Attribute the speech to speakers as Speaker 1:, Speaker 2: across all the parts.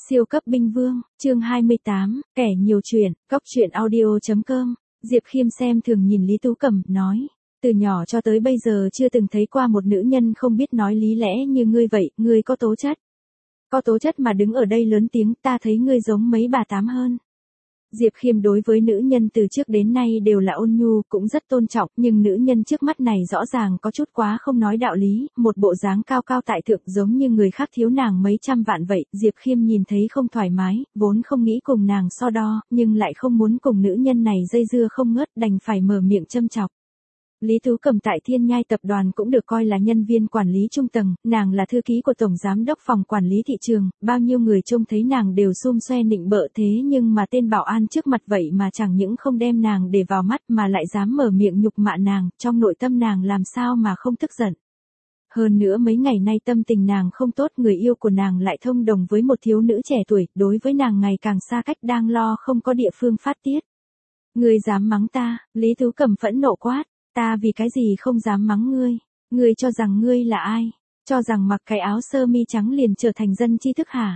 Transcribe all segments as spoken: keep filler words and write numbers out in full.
Speaker 1: Siêu cấp binh vương, chương hai mươi tám, kẻ nhiều chuyện, cóc truyện audio chấm com. Diệp Khiêm xem thường nhìn Lý Tú Cẩm, nói, từ nhỏ cho tới bây giờ chưa từng thấy qua một nữ nhân không biết nói lý lẽ như ngươi vậy, ngươi có tố chất. Có tố chất mà đứng ở đây lớn tiếng, ta thấy ngươi giống mấy bà tám hơn. Diệp Khiêm đối với nữ nhân từ trước đến nay đều là ôn nhu, cũng rất tôn trọng, nhưng nữ nhân trước mắt này rõ ràng có chút quá không nói đạo lý, một bộ dáng cao cao tại thượng giống như người khác thiếu nàng mấy trăm vạn vậy. Diệp Khiêm nhìn thấy không thoải mái, vốn không nghĩ cùng nàng so đo, nhưng lại không muốn cùng nữ nhân này dây dưa không ngớt, đành phải mở miệng châm chọc. Lý Tú Cẩm tại Thiên Nhai tập đoàn cũng được coi là nhân viên quản lý trung tầng, nàng là thư ký của Tổng Giám đốc phòng quản lý thị trường, bao nhiêu người trông thấy nàng đều xum xoe nịnh bợ, thế nhưng mà tên bảo an trước mặt vậy mà chẳng những không đem nàng để vào mắt mà lại dám mở miệng nhục mạ nàng, trong nội tâm nàng làm sao mà không tức giận. Hơn nữa mấy ngày nay tâm tình nàng không tốt, người yêu của nàng lại thông đồng với một thiếu nữ trẻ tuổi, đối với nàng ngày càng xa cách, đang lo không có địa phương phát tiết. Ngươi dám mắng ta? Lý Tú Cẩm phẫn nộ quát. Ta vì cái gì không dám mắng ngươi? Ngươi cho rằng ngươi là ai? Cho rằng mặc cái áo sơ mi trắng liền trở thành dân tri thức hả?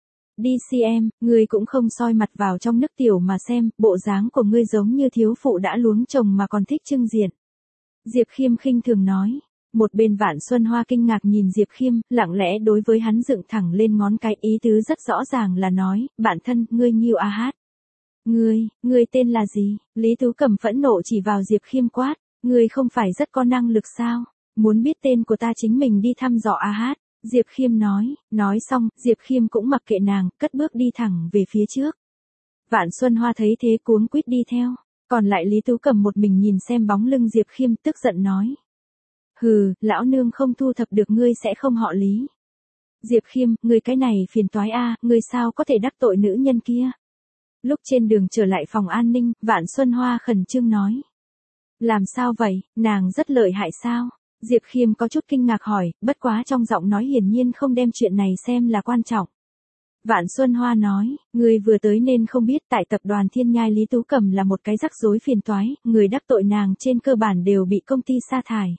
Speaker 1: Đi xem, ngươi cũng không soi mặt vào trong nước tiểu mà xem, bộ dáng của ngươi giống như thiếu phụ đã luống chồng mà còn thích trưng diện. Diệp Khiêm khinh thường nói. Một bên Vạn Xuân Hoa kinh ngạc nhìn Diệp Khiêm, lặng lẽ đối với hắn dựng thẳng lên ngón cái, ý tứ rất rõ ràng là nói, bạn thân, ngươi Nghiêu A Hát. Ngươi, ngươi tên là gì? Lý Tú Cẩm phẫn nộ chỉ vào Diệp Khiêm quát. Ngươi không phải rất có năng lực sao? Muốn biết tên của ta chính mình đi thăm dò A Hát. Diệp Khiêm nói, nói xong, Diệp Khiêm cũng mặc kệ nàng, cất bước đi thẳng về phía trước. Vạn Xuân Hoa thấy thế cuống quýt đi theo, còn lại Lý Tú Cẩm một mình nhìn xem bóng lưng Diệp Khiêm, tức giận nói. Hừ, lão nương không thu thập được ngươi sẽ không họ Lý. Diệp Khiêm, ngươi cái này phiền toái a, ngươi sao có thể đắc tội nữ nhân kia? Lúc trên đường trở lại phòng an ninh, Vạn Xuân Hoa khẩn trương nói. Làm sao vậy, nàng rất lợi hại sao? Diệp Khiêm có chút kinh ngạc hỏi, bất quá trong giọng nói hiển nhiên không đem chuyện này xem là quan trọng. Vạn Xuân Hoa nói, người vừa tới nên không biết tại tập đoàn Thiên Nhai Lý Tú Cẩm là một cái rắc rối phiền toái, người đắc tội nàng trên cơ bản đều bị công ty sa thải.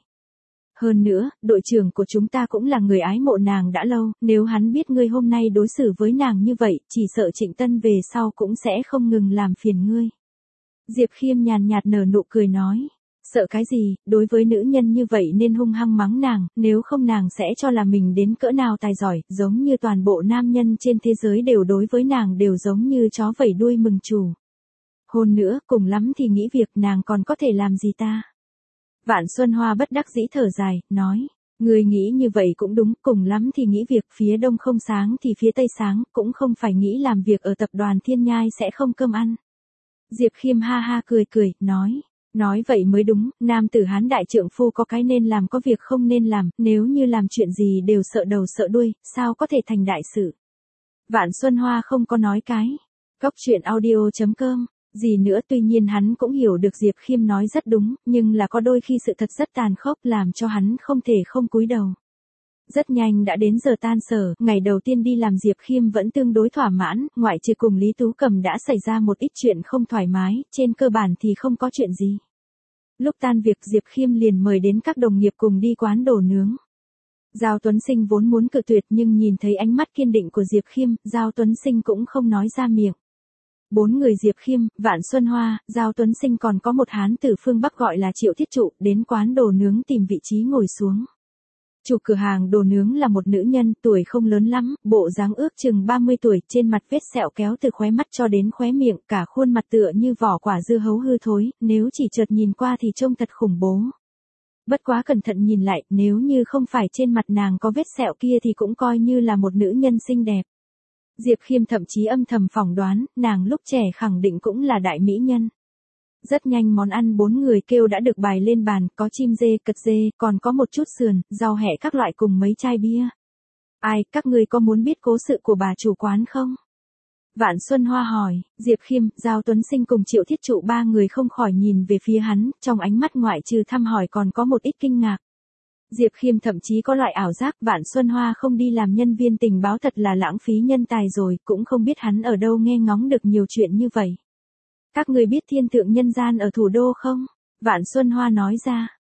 Speaker 1: Hơn nữa, đội trưởng của chúng ta cũng là người ái mộ nàng đã lâu, nếu hắn biết ngươi hôm nay đối xử với nàng như vậy, chỉ sợ Trịnh Tân về sau cũng sẽ không ngừng làm phiền ngươi. Diệp Khiêm nhàn nhạt nở nụ cười nói, sợ cái gì, đối với nữ nhân như vậy nên hung hăng mắng nàng, nếu không nàng sẽ cho là mình đến cỡ nào tài giỏi, giống như toàn bộ nam nhân trên thế giới đều đối với nàng đều giống như chó vẩy đuôi mừng chủ. Hôn nữa, cùng lắm thì nghĩ việc nàng còn có thể làm gì ta? Vạn Xuân Hoa bất đắc dĩ thở dài, nói, người nghĩ như vậy cũng đúng, cùng lắm thì nghĩ việc phía đông không sáng thì phía tây sáng, cũng không phải nghĩ làm việc ở tập đoàn Thiên Nhai sẽ không cơm ăn. Diệp Khiêm ha ha cười cười, nói, nói vậy mới đúng, nam tử Hán đại trượng phu có cái nên làm có việc không nên làm, nếu như làm chuyện gì đều sợ đầu sợ đuôi, sao có thể thành đại sự. Vạn Xuân Hoa không có nói cái. Cóc truyện audio chấm com. Gì nữa, tuy nhiên hắn cũng hiểu được Diệp Khiêm nói rất đúng, nhưng là có đôi khi sự thật rất tàn khốc làm cho hắn không thể không cúi đầu. Rất nhanh đã đến giờ tan sở, ngày đầu tiên đi làm Diệp Khiêm vẫn tương đối thỏa mãn, ngoại trừ cùng Lý Tú Cẩm đã xảy ra một ít chuyện không thoải mái, trên cơ bản thì không có chuyện gì. Lúc tan việc Diệp Khiêm liền mời đến các đồng nghiệp cùng đi quán đồ nướng. Giao Tuấn Sinh vốn muốn cự tuyệt nhưng nhìn thấy ánh mắt kiên định của Diệp Khiêm, Giao Tuấn Sinh cũng không nói ra miệng. Bốn người Diệp Khiêm, Vạn Xuân Hoa, Giao Tuấn Sinh còn có một hán tử phương Bắc gọi là Triệu Thiết Trụ, đến quán đồ nướng tìm vị trí ngồi xuống. Chủ cửa hàng đồ nướng là một nữ nhân, tuổi không lớn lắm, bộ dáng ước chừng ba mươi tuổi, trên mặt vết sẹo kéo từ khóe mắt cho đến khóe miệng, cả khuôn mặt tựa như vỏ quả dưa hấu hư thối, nếu chỉ chợt nhìn qua thì trông thật khủng bố. Bất quá cẩn thận nhìn lại, nếu như không phải trên mặt nàng có vết sẹo kia thì cũng coi như là một nữ nhân xinh đẹp. Diệp Khiêm thậm chí âm thầm phỏng đoán, nàng lúc trẻ khẳng định cũng là đại mỹ nhân. Rất nhanh món ăn bốn người kêu đã được bày lên bàn, có chim dê, cật dê, còn có một chút sườn, rau hẹ các loại cùng mấy chai bia. Ai, các ngươi có muốn biết cố sự của bà chủ quán không? Vạn Xuân Hoa hỏi. Diệp Khiêm, Giao Tuấn Sinh cùng Triệu Thiết Trụ ba người không khỏi nhìn về phía hắn, trong ánh mắt ngoại trừ thăm hỏi còn có một ít kinh ngạc. Diệp Khiêm thậm chí có loại ảo giác Vạn Xuân Hoa không đi làm nhân viên tình báo thật là lãng phí nhân tài rồi, cũng không biết hắn ở đâu nghe ngóng được nhiều chuyện như vậy. Các người biết thiên thượng nhân gian ở thủ đô không? Vạn Xuân Hoa nói ra.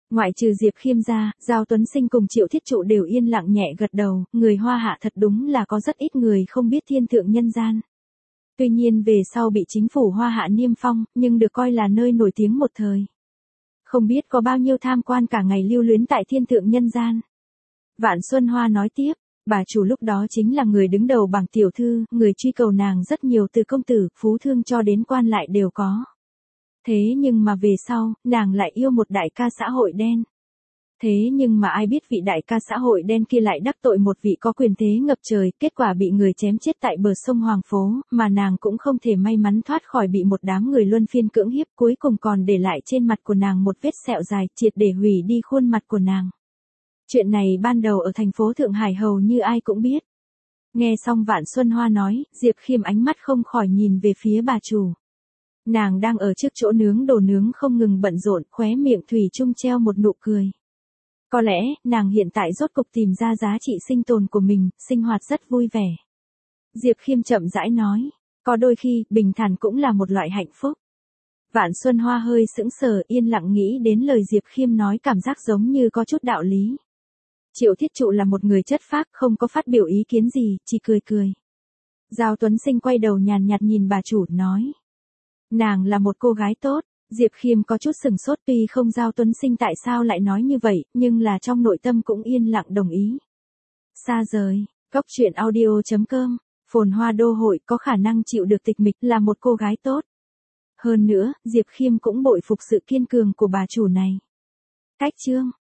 Speaker 1: Ngoại trừ Diệp Khiêm ra, Giao Tuấn Sinh cùng Triệu Thiết Trụ đều yên lặng nhẹ gật đầu, người Hoa Hạ thật đúng là có rất ít người không biết thiên thượng nhân gian. Tuy nhiên về sau bị chính phủ Hoa Hạ niêm phong, nhưng được coi là nơi nổi tiếng một thời. Không biết có bao nhiêu tham quan cả ngày lưu luyến tại thiên thượng nhân gian. Vạn Xuân Hoa nói tiếp, bà chủ lúc đó chính là người đứng đầu bảng tiểu thư, người truy cầu nàng rất nhiều từ công tử, phú thương cho đến quan lại đều có. Thế nhưng mà về sau, nàng lại yêu một đại ca xã hội đen. Thế nhưng mà ai biết vị đại ca xã hội đen kia lại đắc tội một vị có quyền thế ngập trời, kết quả bị người chém chết tại bờ sông Hoàng Phố, mà nàng cũng không thể may mắn thoát khỏi bị một đám người luân phiên cưỡng hiếp, cuối cùng còn để lại trên mặt của nàng một vết sẹo dài, triệt để hủy đi khuôn mặt của nàng. Chuyện này ban đầu ở thành phố Thượng Hải hầu như ai cũng biết. Nghe xong Vạn Xuân Hoa nói, Diệp Khiêm ánh mắt không khỏi nhìn về phía bà chủ. Nàng đang ở trước chỗ nướng đồ nướng không ngừng bận rộn, khóe miệng thủy chung treo một nụ cười. Có lẽ, nàng hiện tại rốt cục tìm ra giá trị sinh tồn của mình, sinh hoạt rất vui vẻ. Diệp Khiêm chậm rãi nói, có đôi khi, bình thản cũng là một loại hạnh phúc. Vạn Xuân Hoa hơi sững sờ, yên lặng nghĩ đến lời Diệp Khiêm nói, cảm giác giống như có chút đạo lý. Triệu Thiết Trụ là một người chất phác, không có phát biểu ý kiến gì, chỉ cười cười. Giao Tuấn Sinh quay đầu nhàn nhạt nhìn bà chủ, nói. Nàng là một cô gái tốt. Diệp Khiêm có chút sừng sốt, tuy không Giao Tuấn Sinh tại sao lại nói như vậy, nhưng là trong nội tâm cũng yên lặng đồng ý. Xa rời, Cốc truyện audio chấm com, phồn hoa đô hội có khả năng chịu được tịch mịch, là một cô gái tốt. Hơn nữa, Diệp Khiêm cũng bội phục sự kiên cường của bà chủ này. Cách chương